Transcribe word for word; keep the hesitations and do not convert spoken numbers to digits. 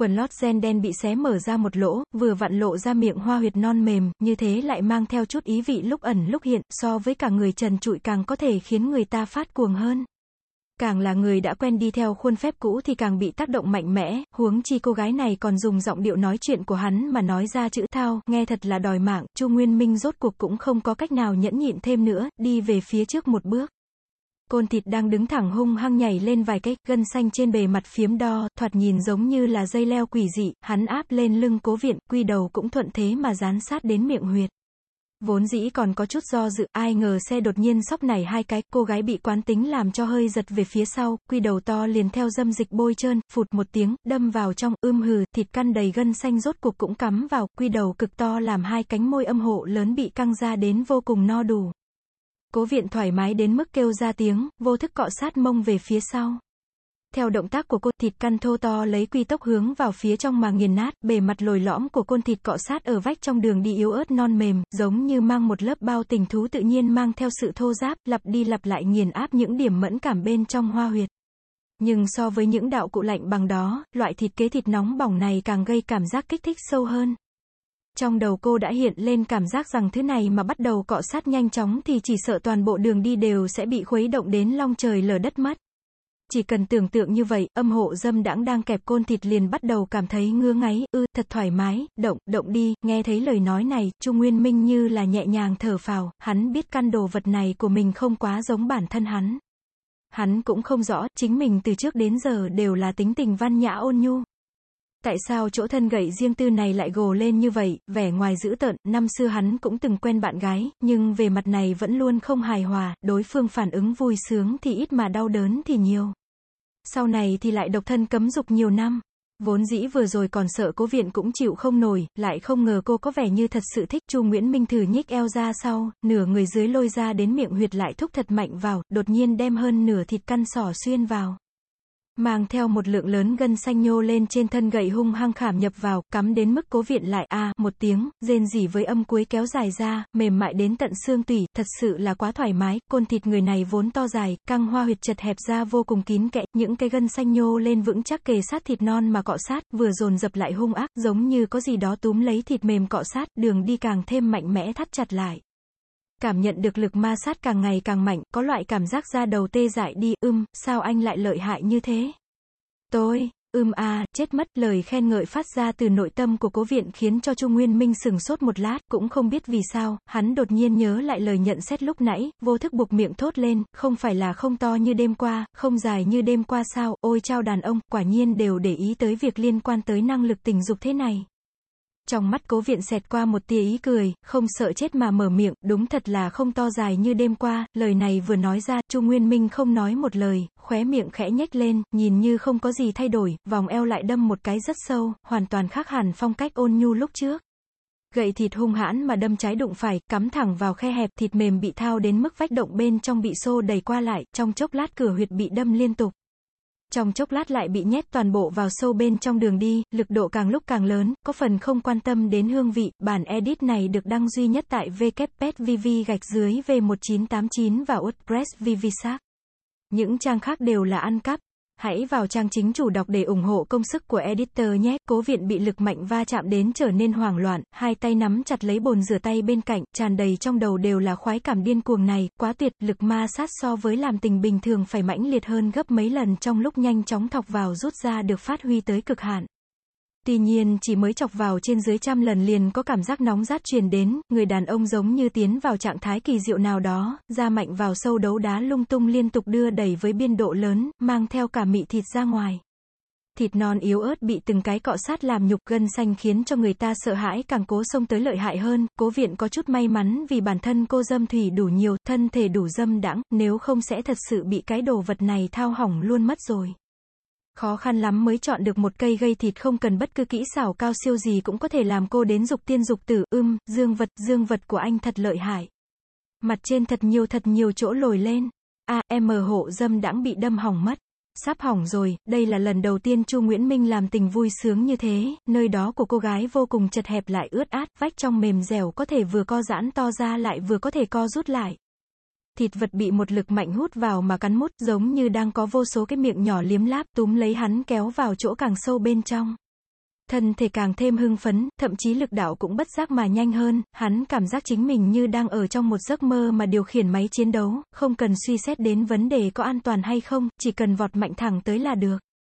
quần lót ren đen bị xé mở ra một lỗ, vừa vặn lộ ra miệng hoa huyệt non mềm, như thế lại mang theo chút ý vị lúc ẩn lúc hiện, so với cả người trần trụi càng có thể khiến người ta phát cuồng hơn. Càng là người đã quen đi theo khuôn phép cũ thì càng bị tác động mạnh mẽ, huống chi cô gái này còn dùng giọng điệu nói chuyện của hắn mà nói ra chữ thao, nghe thật là đòi mạng. Chu Nguyên Minh rốt cuộc cũng không có cách nào nhẫn nhịn thêm nữa, đi về phía trước một bước. Côn thịt đang đứng thẳng hung hăng nhảy lên vài cái, gân xanh trên bề mặt phiếm đo, thoạt nhìn giống như là dây leo quỷ dị, hắn áp lên lưng Cố Viện, quy đầu cũng thuận thế mà dán sát đến miệng huyệt. Vốn dĩ còn có chút do dự, ai ngờ xe đột nhiên sóc nảy hai cái, cô gái bị quán tính làm cho hơi giật về phía sau, quy đầu to liền theo dâm dịch bôi trơn, phụt một tiếng, đâm vào trong, ưm hừ, thịt căn đầy gân xanh rốt cuộc cũng cắm vào, quy đầu cực to làm hai cánh môi âm hộ lớn bị căng ra đến vô cùng no đủ. Cố Viện thoải mái đến mức kêu ra tiếng, vô thức cọ sát mông về phía sau. Theo động tác của cô, thịt căn thô to lấy quy tốc hướng vào phía trong mà nghiền nát, bề mặt lồi lõm của côn thịt cọ sát ở vách trong đường đi yếu ớt non mềm, giống như mang một lớp bao tình thú tự nhiên mang theo sự thô ráp, lặp đi lặp lại nghiền áp những điểm mẫn cảm bên trong hoa huyệt. Nhưng so với những đạo cụ lạnh bằng đó, loại thịt kế thịt nóng bỏng này càng gây cảm giác kích thích sâu hơn. Trong đầu cô đã hiện lên cảm giác rằng thứ này mà bắt đầu cọ sát nhanh chóng thì chỉ sợ toàn bộ đường đi đều sẽ bị khuấy động đến long trời lở đất mất. Chỉ cần tưởng tượng như vậy, âm hộ dâm đãng đang kẹp côn thịt liền bắt đầu cảm thấy ngứa ngáy, ư, thật thoải mái, động, động đi, nghe thấy lời nói này, Chu Nguyên Minh như là nhẹ nhàng thở phào, hắn biết căn đồ vật này của mình không quá giống bản thân hắn. Hắn cũng không rõ, chính mình từ trước đến giờ đều là tính tình văn nhã ôn nhu. Tại sao chỗ thân gậy riêng tư này lại gồ lên như vậy, vẻ ngoài dữ tợn, năm xưa hắn cũng từng quen bạn gái, nhưng về mặt này vẫn luôn không hài hòa, đối phương phản ứng vui sướng thì ít mà đau đớn thì nhiều. Sau này thì lại độc thân cấm dục nhiều năm. Vốn dĩ vừa rồi còn sợ Cố Viện cũng chịu không nổi, lại không ngờ cô có vẻ như thật sự thích. Chu Nguyễn Minh thử nhích eo ra sau, nửa người dưới lôi ra đến miệng huyệt lại thúc thật mạnh vào, đột nhiên đem hơn nửa thịt căn sỏ xuyên vào. Mang theo một lượng lớn gân xanh nhô lên trên thân gậy hung hăng khảm nhập vào, cắm đến mức Cố Viện lại a à, một tiếng, rên rỉ với âm cuối kéo dài ra, mềm mại đến tận xương tủy, thật sự là quá thoải mái. Côn thịt người này vốn to dài, căng hoa huyệt chật hẹp ra vô cùng kín kẽ, những cái gân xanh nhô lên vững chắc kề sát thịt non mà cọ sát, vừa dồn dập lại hung ác, giống như có gì đó túm lấy thịt mềm cọ sát, đường đi càng thêm mạnh mẽ thắt chặt lại. Cảm nhận được lực ma sát càng ngày càng mạnh, có loại cảm giác da đầu tê dại đi, ưm, sao anh lại lợi hại như thế? Tôi, ưm a, chết mất, lời khen ngợi phát ra từ nội tâm của Cố Viện khiến cho Chu Nguyên Minh sừng sốt một lát, cũng không biết vì sao, hắn đột nhiên nhớ lại lời nhận xét lúc nãy, vô thức buộc miệng thốt lên, không phải là không to như đêm qua, không dài như đêm qua sao, ôi chao đàn ông, quả nhiên đều để ý tới việc liên quan tới năng lực tình dục thế này. Trong mắt Cố Viện xẹt qua một tia ý cười, không sợ chết mà mở miệng, đúng thật là không to dài như đêm qua, lời này vừa nói ra, Chu Nguyên Minh không nói một lời, khóe miệng khẽ nhếch lên, nhìn như không có gì thay đổi, vòng eo lại đâm một cái rất sâu, hoàn toàn khác hẳn phong cách ôn nhu lúc trước. Gậy thịt hung hãn mà đâm trái đụng phải, cắm thẳng vào khe hẹp, thịt mềm bị thao đến mức vách động bên trong bị xô đẩy qua lại, trong chốc lát cửa huyệt bị đâm liên tục. Trong chốc lát lại bị nhét toàn bộ vào sâu bên trong đường đi, lực độ càng lúc càng lớn, có phần không quan tâm đến hương vị. Bản edit này được đăng duy nhất tại w w w chấm v v gạch dưới v một chín tám chín và WordPress vvsac. Những trang khác đều là ăn cắp. Hãy vào trang chính chủ đọc để ủng hộ công sức của editor nhé. Cố Viện bị lực mạnh va chạm đến trở nên hoảng loạn, hai tay nắm chặt lấy bồn rửa tay bên cạnh, tràn đầy trong đầu đều là khoái cảm điên cuồng này, quá tuyệt, lực ma sát so với làm tình bình thường phải mãnh liệt hơn gấp mấy lần, trong lúc nhanh chóng thọc vào rút ra được phát huy tới cực hạn. Tuy nhiên chỉ mới chọc vào trên dưới trăm lần liền có cảm giác nóng rát truyền đến, người đàn ông giống như tiến vào trạng thái kỳ diệu nào đó, da mạnh vào sâu đấu đá lung tung liên tục đưa đẩy với biên độ lớn, mang theo cả mị thịt ra ngoài. Thịt non yếu ớt bị từng cái cọ sát làm nhục, gân xanh khiến cho người ta sợ hãi, càng cố xông tới lợi hại hơn. Cố Viện có chút may mắn vì bản thân cô dâm thủy đủ nhiều, thân thể đủ dâm đãng, nếu không sẽ thật sự bị cái đồ vật này thao hỏng luôn mất rồi. Khó khăn lắm mới chọn được một cây gây thịt không cần bất cứ kỹ xảo cao siêu gì cũng có thể làm cô đến dục tiên dục tử, ưm, dương vật, dương vật của anh thật lợi hại. Mặt trên thật nhiều thật nhiều chỗ lồi lên. A, em hộ dâm đãng bị đâm hỏng mất. Sắp hỏng rồi, đây là lần đầu tiên Chu Nguyễn Minh làm tình vui sướng như thế, nơi đó của cô gái vô cùng chật hẹp lại ướt át, vách trong mềm dẻo có thể vừa co giãn to ra lại vừa có thể co rút lại. Thịt vật bị một lực mạnh hút vào mà cắn mút, giống như đang có vô số cái miệng nhỏ liếm láp túm lấy hắn kéo vào chỗ càng sâu bên trong. Thân thể càng thêm hưng phấn, thậm chí lực đạo cũng bất giác mà nhanh hơn, hắn cảm giác chính mình như đang ở trong một giấc mơ mà điều khiển máy chiến đấu, không cần suy xét đến vấn đề có an toàn hay không, chỉ cần vọt mạnh thẳng tới là được.